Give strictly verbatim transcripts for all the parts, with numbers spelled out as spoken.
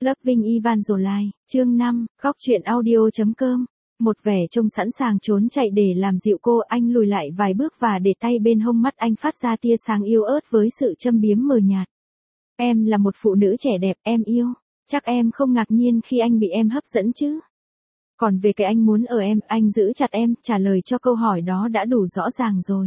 Loving Evangeline, chương năm, góc truyện audio.com. Một vẻ trông sẵn sàng trốn chạy để làm dịu cô, anh lùi lại vài bước và để tay bên hông, mắt anh phát ra tia sáng yếu ớt với sự châm biếm mờ nhạt. Em là một phụ nữ trẻ đẹp, em yêu. Chắc em không ngạc nhiên khi anh bị em hấp dẫn chứ. Còn về cái anh muốn ở em, anh giữ chặt em, trả lời cho câu hỏi đó đã đủ rõ ràng rồi.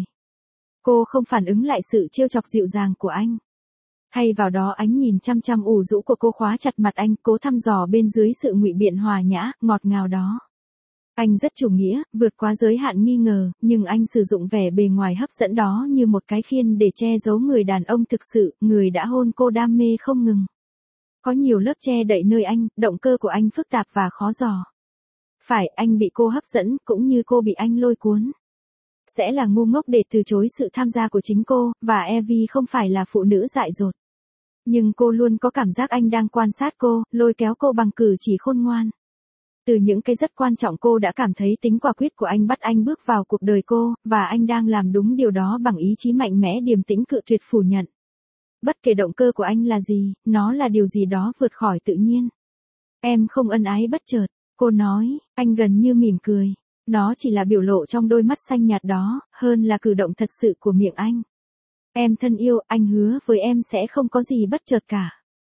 Cô không phản ứng lại sự trêu chọc dịu dàng của anh. Thay vào đó ánh nhìn chăm chăm ủ rũ của cô khóa chặt mặt anh, cố thăm dò bên dưới sự ngụy biện hòa nhã, ngọt ngào đó. Anh rất chủ nghĩa, vượt quá giới hạn nghi ngờ, nhưng anh sử dụng vẻ bề ngoài hấp dẫn đó như một cái khiên để che giấu người đàn ông thực sự, người đã hôn cô đam mê không ngừng. Có nhiều lớp che đậy nơi anh, động cơ của anh phức tạp và khó dò. Phải, anh bị cô hấp dẫn, cũng như cô bị anh lôi cuốn. Sẽ là ngu ngốc để từ chối sự tham gia của chính cô, và Evie không phải là phụ nữ dại dột. Nhưng cô luôn có cảm giác anh đang quan sát cô, lôi kéo cô bằng cử chỉ khôn ngoan. Từ những cái rất quan trọng, cô đã cảm thấy tính quả quyết của anh bắt anh bước vào cuộc đời cô, và anh đang làm đúng điều đó bằng ý chí mạnh mẽ, điềm tĩnh, cự tuyệt phủ nhận. Bất kể động cơ của anh là gì, nó là điều gì đó vượt khỏi tự nhiên. Em không ân ái bất chợt, cô nói, anh gần như mỉm cười. Nó chỉ là biểu lộ trong đôi mắt xanh nhạt đó, hơn là cử động thật sự của miệng anh. Em thân yêu, anh hứa với em sẽ không có gì bất chợt cả.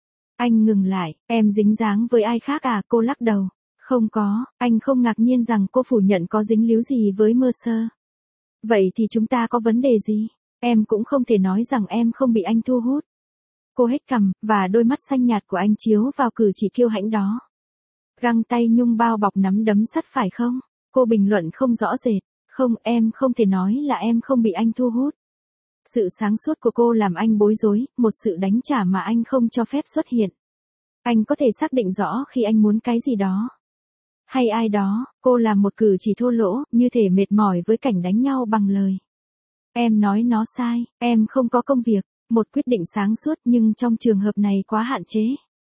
Anh ngừng lại, em dính dáng với ai khác à? Cô lắc đầu. Không có, anh không ngạc nhiên rằng cô phủ nhận có dính líu gì với Mercer. Vậy thì chúng ta có vấn đề gì? Em cũng không thể nói rằng em không bị anh thu hút. Cô hếch cằm, và đôi mắt xanh nhạt của anh chiếu vào cử chỉ kiêu hãnh đó. Găng tay nhung bao bọc nắm đấm sắt phải không? Cô bình luận không rõ rệt. Không, em không thể nói là em không bị anh thu hút. Sự sáng suốt của cô làm anh bối rối, một sự đánh trả mà anh không cho phép xuất hiện. Anh có thể xác định rõ khi anh muốn cái gì đó. Hay ai đó, cô làm một cử chỉ thô lỗ, như thể mệt mỏi với cảnh đánh nhau bằng lời. Em nói nó sai, em không có công việc, một quyết định sáng suốt nhưng trong trường hợp này quá hạn chế.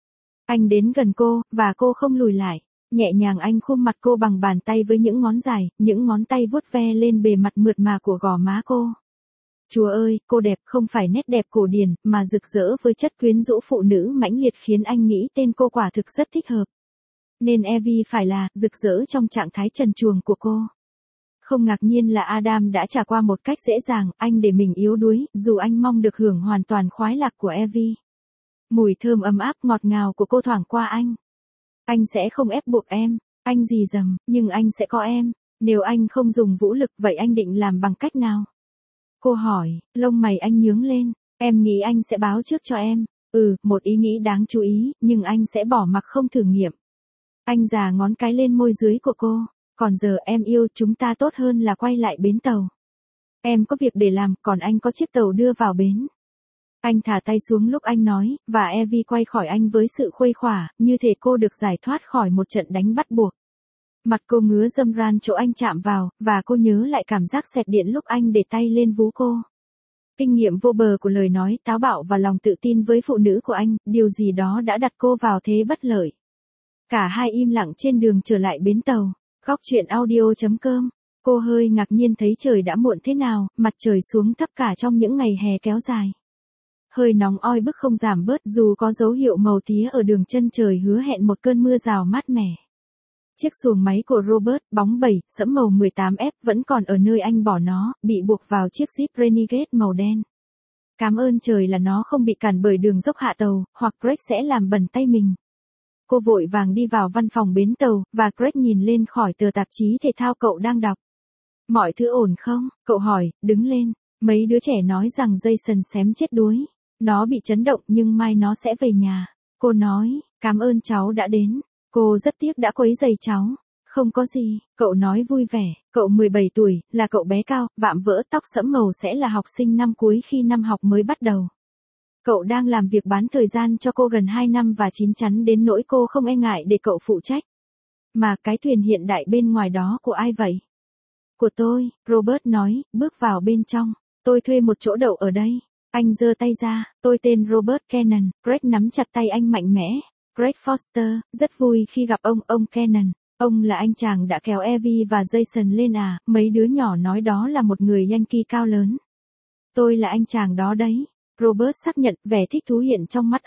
Anh đến gần cô, và cô không lùi lại. Nhẹ nhàng anh khum mặt cô bằng bàn tay với những ngón dài, những ngón tay vuốt ve lên bề mặt mượt mà của gò má cô. Chúa ơi, cô đẹp, không phải nét đẹp cổ điển, mà rực rỡ với chất quyến rũ phụ nữ mãnh liệt, khiến anh nghĩ tên cô quả thực rất thích hợp. Nên Evie phải là rực rỡ trong trạng thái trần truồng của cô. Không ngạc nhiên là Adam đã trả qua một cách dễ dàng, anh để mình yếu đuối, dù anh mong được hưởng hoàn toàn khoái lạc của Evie. Mùi thơm ấm áp ngọt ngào của cô thoảng qua anh. Anh sẽ không ép buộc em, anh dì dầm, nhưng anh sẽ có em. Nếu anh không dùng vũ lực, vậy anh định làm bằng cách nào? Cô hỏi, lông mày anh nhướng lên. Em nghĩ anh sẽ báo trước cho em. Ừ, một ý nghĩ đáng chú ý, nhưng anh sẽ bỏ mặc không thử nghiệm. Anh già ngón cái lên môi dưới của cô. Còn giờ em yêu, chúng ta tốt hơn là quay lại bến tàu. Em có việc để làm, còn anh có chiếc tàu đưa vào bến. Anh thả tay xuống lúc anh nói, và Evie quay khỏi anh với sự khuây khỏa, như thể cô được giải thoát khỏi một trận đánh bắt buộc. Mặt cô ngứa râm ran chỗ anh chạm vào, và cô nhớ lại cảm giác xẹt điện lúc anh để tay lên vú cô. Kinh nghiệm vô bờ của lời nói táo bạo và lòng tự tin với phụ nữ của anh, điều gì đó đã đặt cô vào thế bất lợi. Cả hai im lặng trên đường trở lại bến tàu. Góc truyện audio.com. Cô hơi ngạc nhiên thấy trời đã muộn thế nào, mặt trời xuống thấp cả trong những ngày hè kéo dài. Hơi nóng oi bức không giảm bớt, dù có dấu hiệu màu tía ở đường chân trời hứa hẹn một cơn mưa rào mát mẻ. Chiếc xuồng máy của Robert, bóng bẩy, sẫm màu mười tám F vẫn còn ở nơi anh bỏ nó, bị buộc vào chiếc Jeep Renegade màu đen. Cảm ơn trời là nó không bị cản bởi đường dốc hạ tàu, hoặc Greg sẽ làm bẩn tay mình. Cô vội vàng đi vào văn phòng bến tàu, và Greg nhìn lên khỏi tờ tạp chí thể thao cậu đang đọc. Mọi thứ ổn không? Cậu hỏi, đứng lên. Mấy đứa trẻ nói rằng Jason xém chết đuối. Nó bị chấn động nhưng mai nó sẽ về nhà. Cô nói, cảm ơn cháu đã đến. Cô rất tiếc đã quấy rầy cháu. Không có gì, cậu nói vui vẻ. Cậu mười bảy tuổi, là cậu bé cao, vạm vỡ, tóc sẫm màu, sẽ là học sinh năm cuối khi năm học mới bắt đầu. Cậu đang làm việc bán thời gian cho cô gần hai năm và chín chắn đến nỗi cô không e ngại để cậu phụ trách. Mà cái thuyền hiện đại bên ngoài đó của ai vậy? Của tôi, Robert nói, bước vào bên trong. Tôi thuê một chỗ đậu ở đây. Anh giơ tay ra, tôi tên Robert Cannon. Greg nắm chặt tay anh mạnh mẽ. Greg Foster, rất vui khi gặp ông, ông Cannon. Ông là anh chàng đã kéo Evie và Jason lên à? Mấy đứa nhỏ nói đó là một người Yankee cao lớn. Tôi là anh chàng đó đấy. Robert xác nhận, vẻ thích thú hiện trong mắt anh.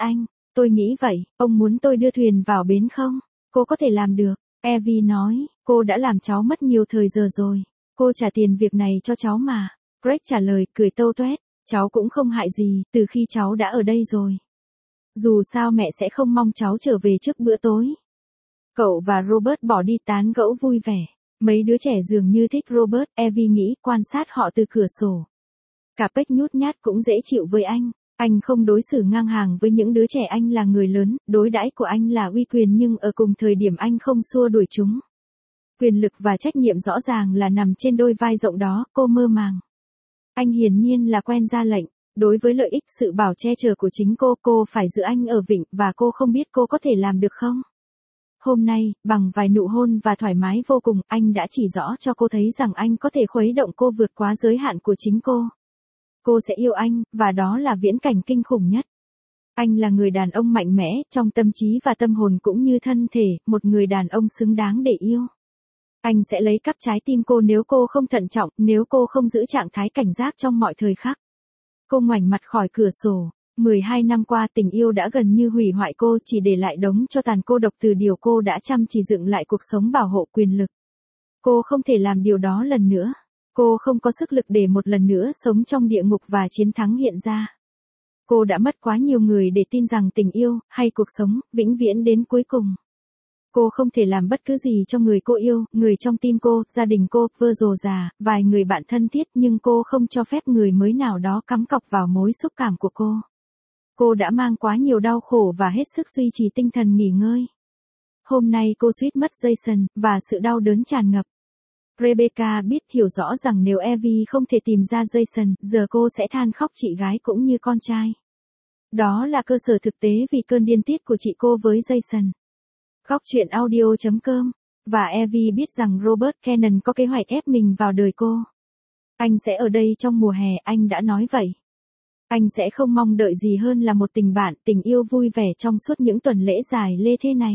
Tôi nghĩ vậy, ông muốn tôi đưa thuyền vào bến không? Cô có thể làm được. Evie nói, cô đã làm cháu mất nhiều thời giờ rồi. Cô trả tiền việc này cho cháu mà. Greg trả lời, cười tâu tuét, cháu cũng không hại gì, từ khi cháu đã ở đây rồi. Dù sao mẹ sẽ không mong cháu trở về trước bữa tối. Cậu và Robert bỏ đi tán gẫu vui vẻ. Mấy đứa trẻ dường như thích Robert, Evie nghĩ, quan sát họ từ cửa sổ. Cả Peck nhút nhát cũng dễ chịu với anh. Anh không đối xử ngang hàng với những đứa trẻ, anh là người lớn, đối đãi của anh là uy quyền, nhưng ở cùng thời điểm anh không xua đuổi chúng. Quyền lực và trách nhiệm rõ ràng là nằm trên đôi vai rộng đó, cô mơ màng. Anh hiển nhiên là quen ra lệnh. Đối với lợi ích sự bảo che chở của chính cô, cô phải giữ anh ở vịnh, và cô không biết cô có thể làm được không? Hôm nay, bằng vài nụ hôn và thoải mái vô cùng, anh đã chỉ rõ cho cô thấy rằng anh có thể khuấy động cô vượt quá giới hạn của chính cô. Cô sẽ yêu anh, và đó là viễn cảnh kinh khủng nhất. Anh là người đàn ông mạnh mẽ, trong tâm trí và tâm hồn cũng như thân thể, một người đàn ông xứng đáng để yêu. Anh sẽ lấy cắp trái tim cô nếu cô không thận trọng, nếu cô không giữ trạng thái cảnh giác trong mọi thời khắc. Cô ngoảnh mặt khỏi cửa sổ. mười hai năm qua tình yêu đã gần như hủy hoại cô, chỉ để lại đống cho tàn cô độc từ điều cô đã chăm chỉ dựng lại cuộc sống bảo hộ quyền lực. Cô không thể làm điều đó lần nữa. Cô không có sức lực để một lần nữa sống trong địa ngục và chiến thắng hiện ra. Cô đã mất quá nhiều người để tin rằng tình yêu, hay cuộc sống, vĩnh viễn đến cuối cùng. Cô không thể làm bất cứ gì cho người cô yêu, người trong tim cô, gia đình cô, vơ rồ già, vài người bạn thân thiết, nhưng cô không cho phép người mới nào đó cắm cọc vào mối xúc cảm của cô. Cô đã mang quá nhiều đau khổ và hết sức duy trì tinh thần nghỉ ngơi. Hôm nay cô suýt mất Jason, và sự đau đớn tràn ngập. Rebecca biết hiểu rõ rằng nếu Evie không thể tìm ra Jason, giờ cô sẽ than khóc chị gái cũng như con trai. Đó là cơ sở thực tế vì cơn điên tiết của chị cô với Jason. Góc truyện audio chấm com. Và Evie biết rằng Robert Cannon có kế hoạch ép mình vào đời cô. Anh sẽ ở đây trong mùa hè, anh đã nói vậy. Anh sẽ không mong đợi gì hơn là một tình bạn, tình yêu vui vẻ trong suốt những tuần lễ dài lê thê này.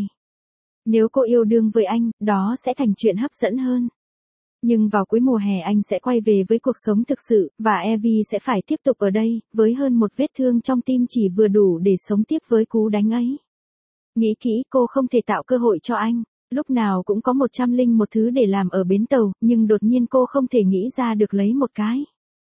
Nếu cô yêu đương với anh, đó sẽ thành chuyện hấp dẫn hơn. Nhưng vào cuối mùa hè anh sẽ quay về với cuộc sống thực sự, và Evie sẽ phải tiếp tục ở đây, với hơn một vết thương trong tim chỉ vừa đủ để sống tiếp với cú đánh ấy. Nghĩ kỹ, cô không thể tạo cơ hội cho anh. Lúc nào cũng có một trăm linh một thứ để làm ở bến tàu, nhưng đột nhiên cô không thể nghĩ ra được lấy một cái.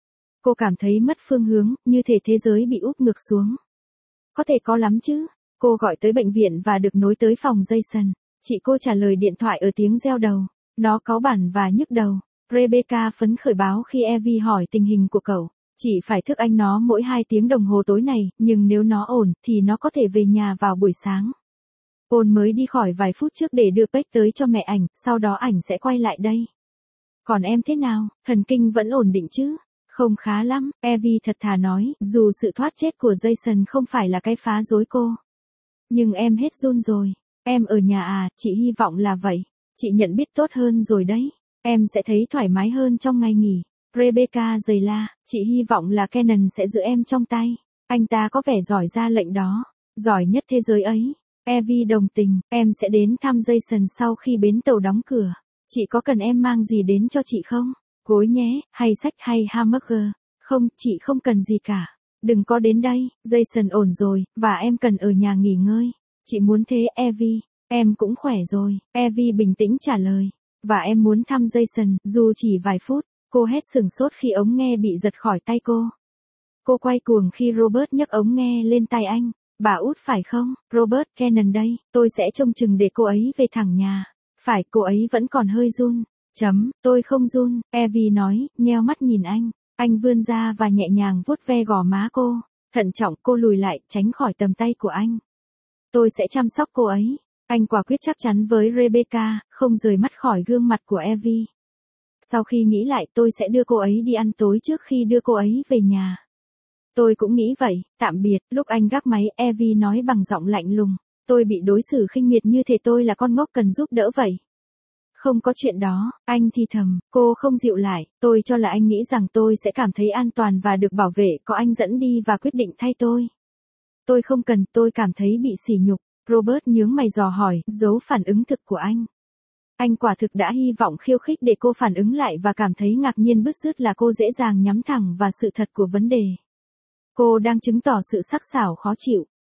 Cô cảm thấy mất phương hướng, như thể thế giới bị úp ngược xuống. Có thể có lắm chứ. Cô gọi tới bệnh viện và được nối tới phòng Jason. Chị cô trả lời điện thoại ở tiếng reo đầu. Nó cáu bẳn và nhức đầu. Rebecca phấn khởi báo khi Evie hỏi tình hình của cậu. Chỉ phải thức anh nó mỗi hai tiếng đồng hồ tối này, nhưng nếu nó ổn, thì nó có thể về nhà vào buổi sáng. Paul mới đi khỏi vài phút trước để đưa Peck tới cho mẹ ảnh, sau đó ảnh sẽ quay lại đây. Còn em thế nào, thần kinh vẫn ổn định chứ? Không khá lắm, Evie thật thà nói, dù sự thoát chết của Jason không phải là cái phá rối cô. Nhưng em hết run rồi. Em ở nhà à, chị hy vọng là vậy. Chị nhận biết tốt hơn rồi đấy. Em sẽ thấy thoải mái hơn trong ngày nghỉ. Rebecca giày la, chị hy vọng là Cannon sẽ giữ em trong tay. Anh ta có vẻ giỏi ra lệnh đó. Giỏi nhất thế giới ấy. Evie đồng tình, em sẽ đến thăm Jason sau khi bến tàu đóng cửa. Chị có cần em mang gì đến cho chị không? Gối nhé, hay sách hay hamburger? Không, chị không cần gì cả. Đừng có đến đây, Jason ổn rồi, và em cần ở nhà nghỉ ngơi. Chị muốn thế Evie, em cũng khỏe rồi. Evie bình tĩnh trả lời. Và em muốn thăm Jason, dù chỉ vài phút. Cô hét sửng sốt khi ống nghe bị giật khỏi tay cô. Cô quay cuồng khi Robert nhấc ống nghe lên tai anh. Bà út phải không, Robert Cannon đây, tôi sẽ trông chừng để cô ấy về thẳng nhà. Phải, cô ấy vẫn còn hơi run. Chấm, tôi không run, Evie nói, nheo mắt nhìn anh. Anh vươn ra và nhẹ nhàng vuốt ve gò má cô. Thận trọng, cô lùi lại, tránh khỏi tầm tay của anh. Tôi sẽ chăm sóc cô ấy. Anh quả quyết chắc chắn với Rebecca, không rời mắt khỏi gương mặt của Evie. Sau khi nghĩ lại, tôi sẽ đưa cô ấy đi ăn tối trước khi đưa cô ấy về nhà. Tôi cũng nghĩ vậy, tạm biệt. Lúc anh gác máy, Evie nói bằng giọng lạnh lùng. Tôi bị đối xử khinh miệt như thể tôi là con ngốc cần giúp đỡ vậy. Không có chuyện đó, anh thì thầm, cô không dịu lại, tôi cho là anh nghĩ rằng tôi sẽ cảm thấy an toàn và được bảo vệ, có anh dẫn đi và quyết định thay tôi. Tôi không cần, tôi cảm thấy bị sỉ nhục. Robert nhướng mày dò hỏi, giấu phản ứng thực của anh. Anh quả thực đã hy vọng khiêu khích để cô phản ứng lại và cảm thấy ngạc nhiên bứt rứt là cô dễ dàng nhắm thẳng vào sự thật của vấn đề. Cô đang chứng tỏ sự sắc sảo khó chịu.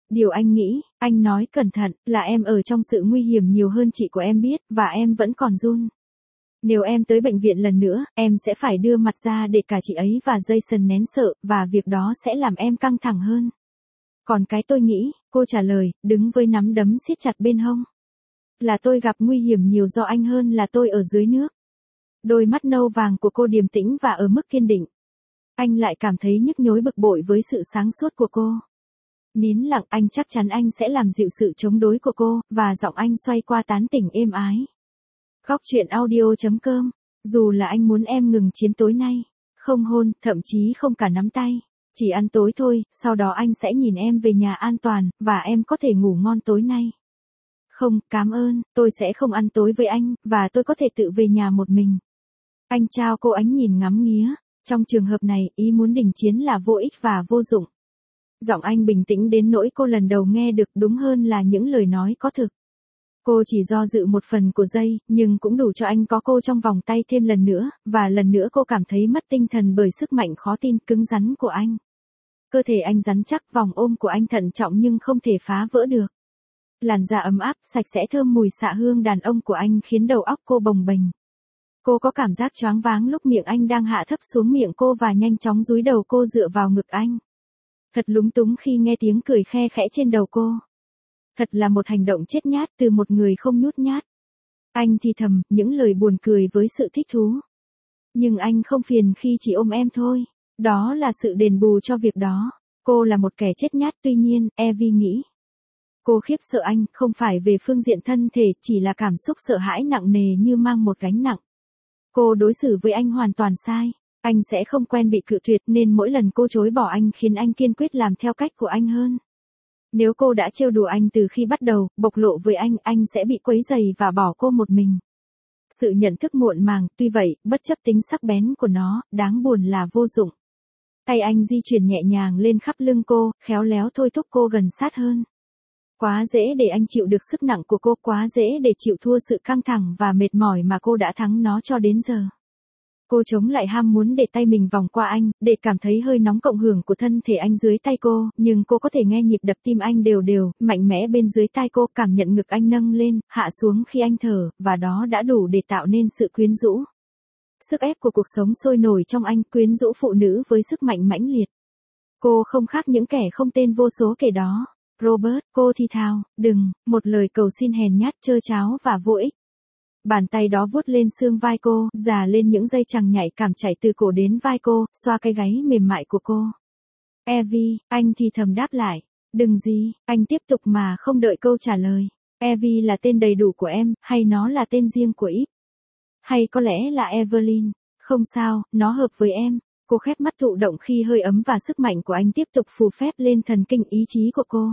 Điều anh nghĩ, anh nói cẩn thận, là em ở trong sự nguy hiểm nhiều hơn chị của em biết, và em vẫn còn run. Nếu em tới bệnh viện lần nữa, em sẽ phải đưa mặt ra để cả chị ấy và Jason nén sợ, và việc đó sẽ làm em căng thẳng hơn. Còn cái tôi nghĩ, cô trả lời, đứng với nắm đấm siết chặt bên hông. Là tôi gặp nguy hiểm nhiều do anh hơn là tôi ở dưới nước. Đôi mắt nâu vàng của cô điềm tĩnh và ở mức kiên định. Anh lại cảm thấy nhức nhối bực bội với sự sáng suốt của cô. Nín lặng, anh chắc chắn anh sẽ làm dịu sự chống đối của cô, và giọng anh xoay qua tán tỉnh êm ái. Góc truyện audio.com. Dù là anh muốn em ngừng chiến tối nay, không hôn, thậm chí không cả nắm tay, chỉ ăn tối thôi, sau đó anh sẽ nhìn em về nhà an toàn, và em có thể ngủ ngon tối nay. Không, cảm ơn, tôi sẽ không ăn tối với anh, và tôi có thể tự về nhà một mình. Anh trao cô ánh nhìn ngắm nghía. Trong trường hợp này, ý muốn đình chiến là vô ích và vô dụng. Giọng anh bình tĩnh đến nỗi cô lần đầu nghe được, đúng hơn là những lời nói có thực. Cô chỉ do dự một phần của giây, nhưng cũng đủ cho anh có cô trong vòng tay thêm lần nữa, và lần nữa cô cảm thấy mất tinh thần bởi sức mạnh khó tin cứng rắn của anh. Cơ thể anh rắn chắc, vòng ôm của anh thận trọng nhưng không thể phá vỡ được. Làn da ấm áp, sạch sẽ thơm mùi xạ hương đàn ông của anh khiến đầu óc cô bồng bềnh. Cô có cảm giác choáng váng lúc miệng anh đang hạ thấp xuống miệng cô và nhanh chóng dúi đầu cô dựa vào ngực anh. Thật lúng túng khi nghe tiếng cười khe khẽ trên đầu cô. Thật là một hành động chết nhát từ một người không nhút nhát. Anh thì thầm, những lời buồn cười với sự thích thú. Nhưng anh không phiền khi chỉ ôm em thôi. Đó là sự đền bù cho việc đó. Cô là một kẻ chết nhát, tuy nhiên, Evie nghĩ. Cô khiếp sợ anh, không phải về phương diện thân thể, chỉ là cảm xúc sợ hãi nặng nề như mang một gánh nặng. Cô đối xử với anh hoàn toàn sai. Anh sẽ không quen bị cự tuyệt nên mỗi lần cô chối bỏ anh khiến anh kiên quyết làm theo cách của anh hơn. Nếu cô đã trêu đùa anh từ khi bắt đầu, bộc lộ với anh, anh sẽ bị quấy rầy và bỏ cô một mình. Sự nhận thức muộn màng, tuy vậy, bất chấp tính sắc bén của nó, đáng buồn là vô dụng. Tay anh di chuyển nhẹ nhàng lên khắp lưng cô, khéo léo thôi thúc cô gần sát hơn. Quá dễ để anh chịu được sức nặng của cô, quá dễ để chịu thua sự căng thẳng và mệt mỏi mà cô đã thắng nó cho đến giờ. Cô chống lại ham muốn để tay mình vòng qua anh, để cảm thấy hơi nóng cộng hưởng của thân thể anh dưới tay cô, nhưng cô có thể nghe nhịp đập tim anh đều đều, mạnh mẽ bên dưới tai cô, cảm nhận ngực anh nâng lên, hạ xuống khi anh thở, và đó đã đủ để tạo nên sự quyến rũ. Sức ép của cuộc sống sôi nổi trong anh, quyến rũ phụ nữ với sức mạnh mãnh liệt. Cô không khác những kẻ không tên vô số kể đó. Robert, cô thì thào, đừng, một lời cầu xin hèn nhát, trơ tráo và vô ích. Bàn tay đó vuốt lên xương vai cô, già lên những dây chằng nhạy cảm chảy từ cổ đến vai cô, xoa cái gáy mềm mại của cô. Evie, anh thì thầm đáp lại. Đừng gì, anh tiếp tục mà không đợi câu trả lời. Evie là tên đầy đủ của em, hay nó là tên riêng của Yves? Hay có lẽ là Evelyn? Không sao, nó hợp với em. Cô khép mắt thụ động khi hơi ấm và sức mạnh của anh tiếp tục phù phép lên thần kinh ý chí của cô.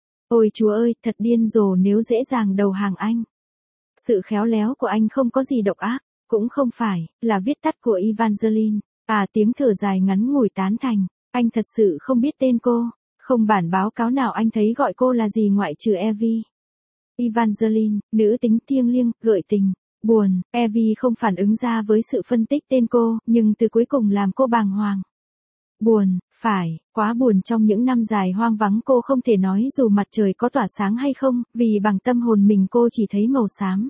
Ôi Chúa ơi, thật điên rồ nếu dễ dàng đầu hàng anh. Sự khéo léo của anh không có gì độc ác, cũng không phải, là viết tắt của Evangeline. À, tiếng thở dài ngắn ngủi tán thành, anh thật sự không biết tên cô, không bản báo cáo nào anh thấy gọi cô là gì ngoại trừ Evie. Evangeline, nữ tính thiêng liêng, gợi tình, buồn. Evie không phản ứng ra với sự phân tích tên cô, nhưng từ cuối cùng làm cô bàng hoàng. Buồn, phải, quá buồn. Trong những năm dài hoang vắng cô không thể nói dù mặt trời có tỏa sáng hay không, vì bằng tâm hồn mình cô chỉ thấy màu xám.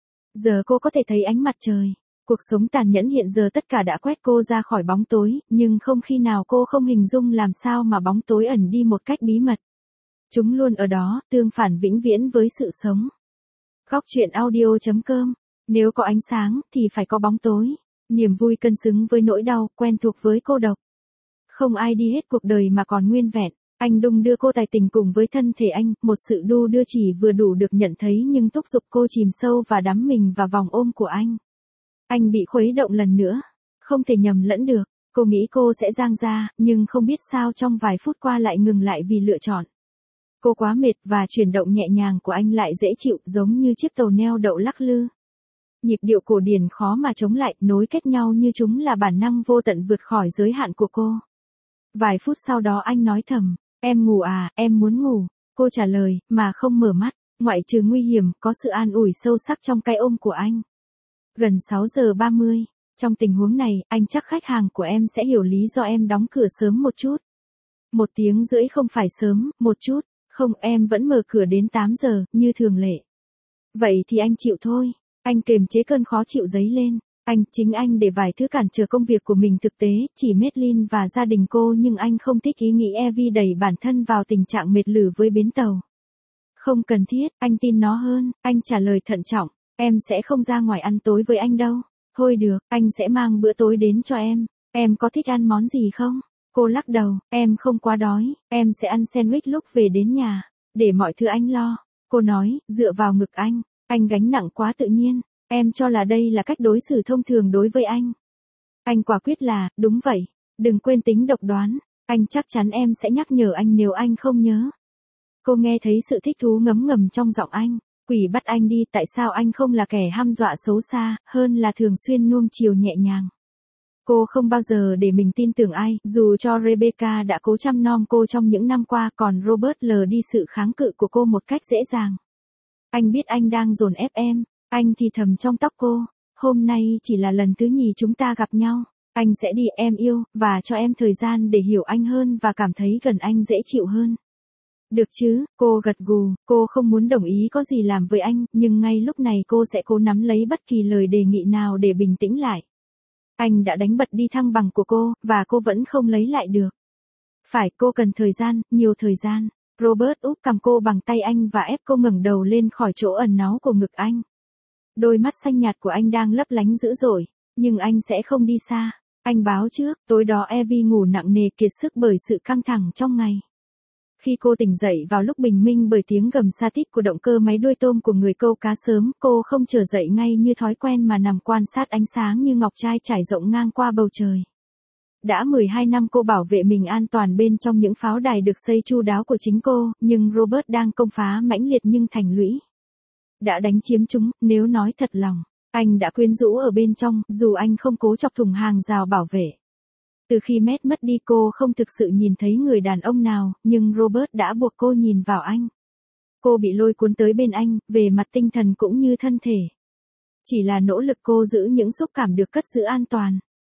Giờ cô có thể thấy ánh mặt trời. Cuộc sống tàn nhẫn hiện giờ tất cả đã quét cô ra khỏi bóng tối, nhưng không khi nào cô không hình dung làm sao mà bóng tối ẩn đi một cách bí mật. Chúng luôn ở đó, tương phản vĩnh viễn với sự sống. Góc truyện audio.com. Nếu có ánh sáng, thì phải có bóng tối. Niềm vui cân xứng với nỗi đau, quen thuộc với cô độc. Không ai đi hết cuộc đời mà còn nguyên vẹn. Anh đung đưa cô tài tình cùng với thân thể anh, một sự đu đưa chỉ vừa đủ được nhận thấy nhưng thúc giục cô chìm sâu và đắm mình vào vòng ôm của anh. Anh bị khuấy động lần nữa. Không thể nhầm lẫn được. Cô nghĩ cô sẽ giang ra, nhưng không biết sao trong vài phút qua lại ngừng lại vì lựa chọn. Cô quá mệt và chuyển động nhẹ nhàng của anh lại dễ chịu, giống như chiếc tàu neo đậu lắc lư. Nhịp điệu cổ điển khó mà chống lại, nối kết nhau như chúng là bản năng vô tận vượt khỏi giới hạn của cô. Vài phút sau đó anh nói thầm, em ngủ à, em muốn ngủ. Cô trả lời, mà không mở mắt, ngoại trừ nguy hiểm, có sự an ủi sâu sắc trong cái ôm của anh. Gần sáu giờ ba mươi, trong tình huống này, anh chắc khách hàng của em sẽ hiểu lý do em đóng cửa sớm một chút. Một tiếng rưỡi không phải sớm, một chút, Không, em vẫn mở cửa đến tám giờ, như thường lệ. Vậy thì anh chịu thôi. Anh kềm chế cơn khó chịu dấy lên. Anh, chính anh để vài thứ cản trở công việc của mình thực tế, chỉ Madeline và gia đình cô, nhưng anh không thích ý nghĩ Evie đẩy bản thân vào tình trạng mệt lử với bến tàu. Không cần thiết, anh tin nó hơn, anh trả lời thận trọng, em sẽ không ra ngoài ăn tối với anh đâu. Thôi được, anh sẽ mang bữa tối đến cho em. Em có thích ăn món gì không? Cô lắc đầu, em không quá đói, em sẽ ăn sandwich lúc về đến nhà, để mọi thứ anh lo. Cô nói, dựa vào ngực anh, anh gánh nặng quá tự nhiên, em cho là đây là cách đối xử thông thường đối với anh. Anh quả quyết là, đúng vậy, đừng quên tính độc đoán, anh chắc chắn em sẽ nhắc nhở anh nếu anh không nhớ. Cô nghe thấy sự thích thú ngấm ngầm trong giọng anh, quỷ bắt anh đi, tại sao anh không là kẻ hăm dọa xấu xa, hơn là thường xuyên nuông chiều nhẹ nhàng. Cô không bao giờ để mình tin tưởng ai, dù cho Rebecca đã cố chăm nom cô trong những năm qua, còn Robert lờ đi sự kháng cự của cô một cách dễ dàng. Anh biết anh đang dồn ép em, anh thì thầm trong tóc cô, hôm nay chỉ là lần thứ nhì chúng ta gặp nhau, anh sẽ đi em yêu, và cho em thời gian để hiểu anh hơn và cảm thấy gần anh dễ chịu hơn. Được chứ, cô gật gù, cô không muốn đồng ý có gì làm với anh, nhưng ngay lúc này cô sẽ cố nắm lấy bất kỳ lời đề nghị nào để bình tĩnh lại. Anh đã đánh bật đi thăng bằng của cô, và cô vẫn không lấy lại được. Phải, cô cần thời gian, nhiều thời gian. Robert úp cằm cô bằng tay anh và ép cô ngẩng đầu lên khỏi chỗ ẩn náu của ngực anh. Đôi mắt xanh nhạt của anh đang lấp lánh dữ dội, nhưng anh sẽ không đi xa. Anh báo trước, tối đó Evie ngủ nặng nề kiệt sức bởi sự căng thẳng trong ngày. Khi cô tỉnh dậy vào lúc bình minh bởi tiếng gầm sa tít của động cơ máy đuôi tôm của người câu cá sớm, cô không trở dậy ngay như thói quen mà nằm quan sát ánh sáng như ngọc trai trải rộng ngang qua bầu trời. Đã mười hai năm cô bảo vệ mình an toàn bên trong những pháo đài được xây chu đáo của chính cô, nhưng Robert đang công phá mãnh liệt nhưng thành lũy. Đã đánh chiếm chúng, nếu nói thật lòng, anh đã quyến rũ ở bên trong, dù anh không cố chọc thủng hàng rào bảo vệ. Từ khi Matt mất đi cô không thực sự nhìn thấy người đàn ông nào, nhưng Robert đã buộc cô nhìn vào anh. Cô bị lôi cuốn tới bên anh, về mặt tinh thần cũng như thân thể. Chỉ là nỗ lực cô giữ những xúc cảm được cất giữ an toàn.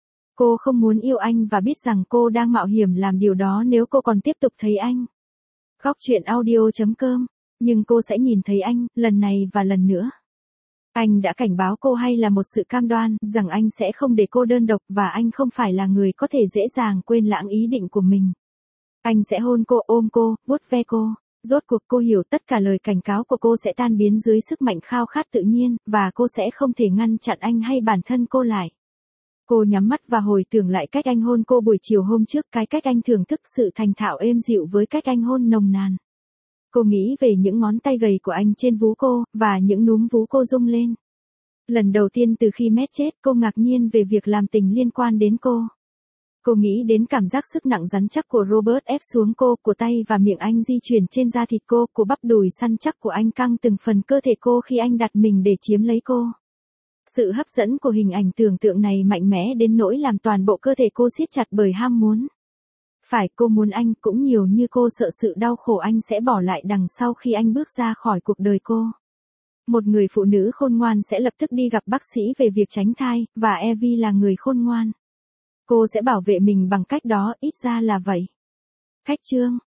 Cô không muốn yêu anh và biết rằng cô đang mạo hiểm làm điều đó nếu cô còn tiếp tục thấy anh. Góc truyện audio chấm com. Nhưng cô sẽ nhìn thấy anh, lần này và lần nữa. Anh đã cảnh báo cô hay là một sự cam đoan, rằng anh sẽ không để cô đơn độc và anh không phải là người có thể dễ dàng quên lãng ý định của mình. Anh sẽ hôn cô, ôm cô, vuốt ve cô. Rốt cuộc cô hiểu tất cả lời cảnh cáo của cô sẽ tan biến dưới sức mạnh khao khát tự nhiên, và cô sẽ không thể ngăn chặn anh hay bản thân cô lại. Cô nhắm mắt và hồi tưởng lại cách anh hôn cô buổi chiều hôm trước, cái cách anh thưởng thức sự thành thạo êm dịu với cách anh hôn nồng nàn. Cô nghĩ về những ngón tay gầy của anh trên vú cô, và những núm vú cô rung lên. Lần đầu tiên từ khi Matt chết, cô ngạc nhiên về việc làm tình liên quan đến cô. Cô nghĩ đến cảm giác sức nặng rắn chắc của Robert ép xuống cô, của tay và miệng anh di chuyển trên da thịt cô, của bắp đùi săn chắc của anh căng từng phần cơ thể cô khi anh đặt mình để chiếm lấy cô. Sự hấp dẫn của hình ảnh tưởng tượng này mạnh mẽ đến nỗi làm toàn bộ cơ thể cô siết chặt bởi ham muốn. Phải, cô muốn anh cũng nhiều như cô sợ sự đau khổ anh sẽ bỏ lại đằng sau khi anh bước ra khỏi cuộc đời cô. Một người phụ nữ khôn ngoan sẽ lập tức đi gặp bác sĩ về việc tránh thai, và Evie là người khôn ngoan. Cô sẽ bảo vệ mình bằng cách đó, ít ra là vậy. Khách chương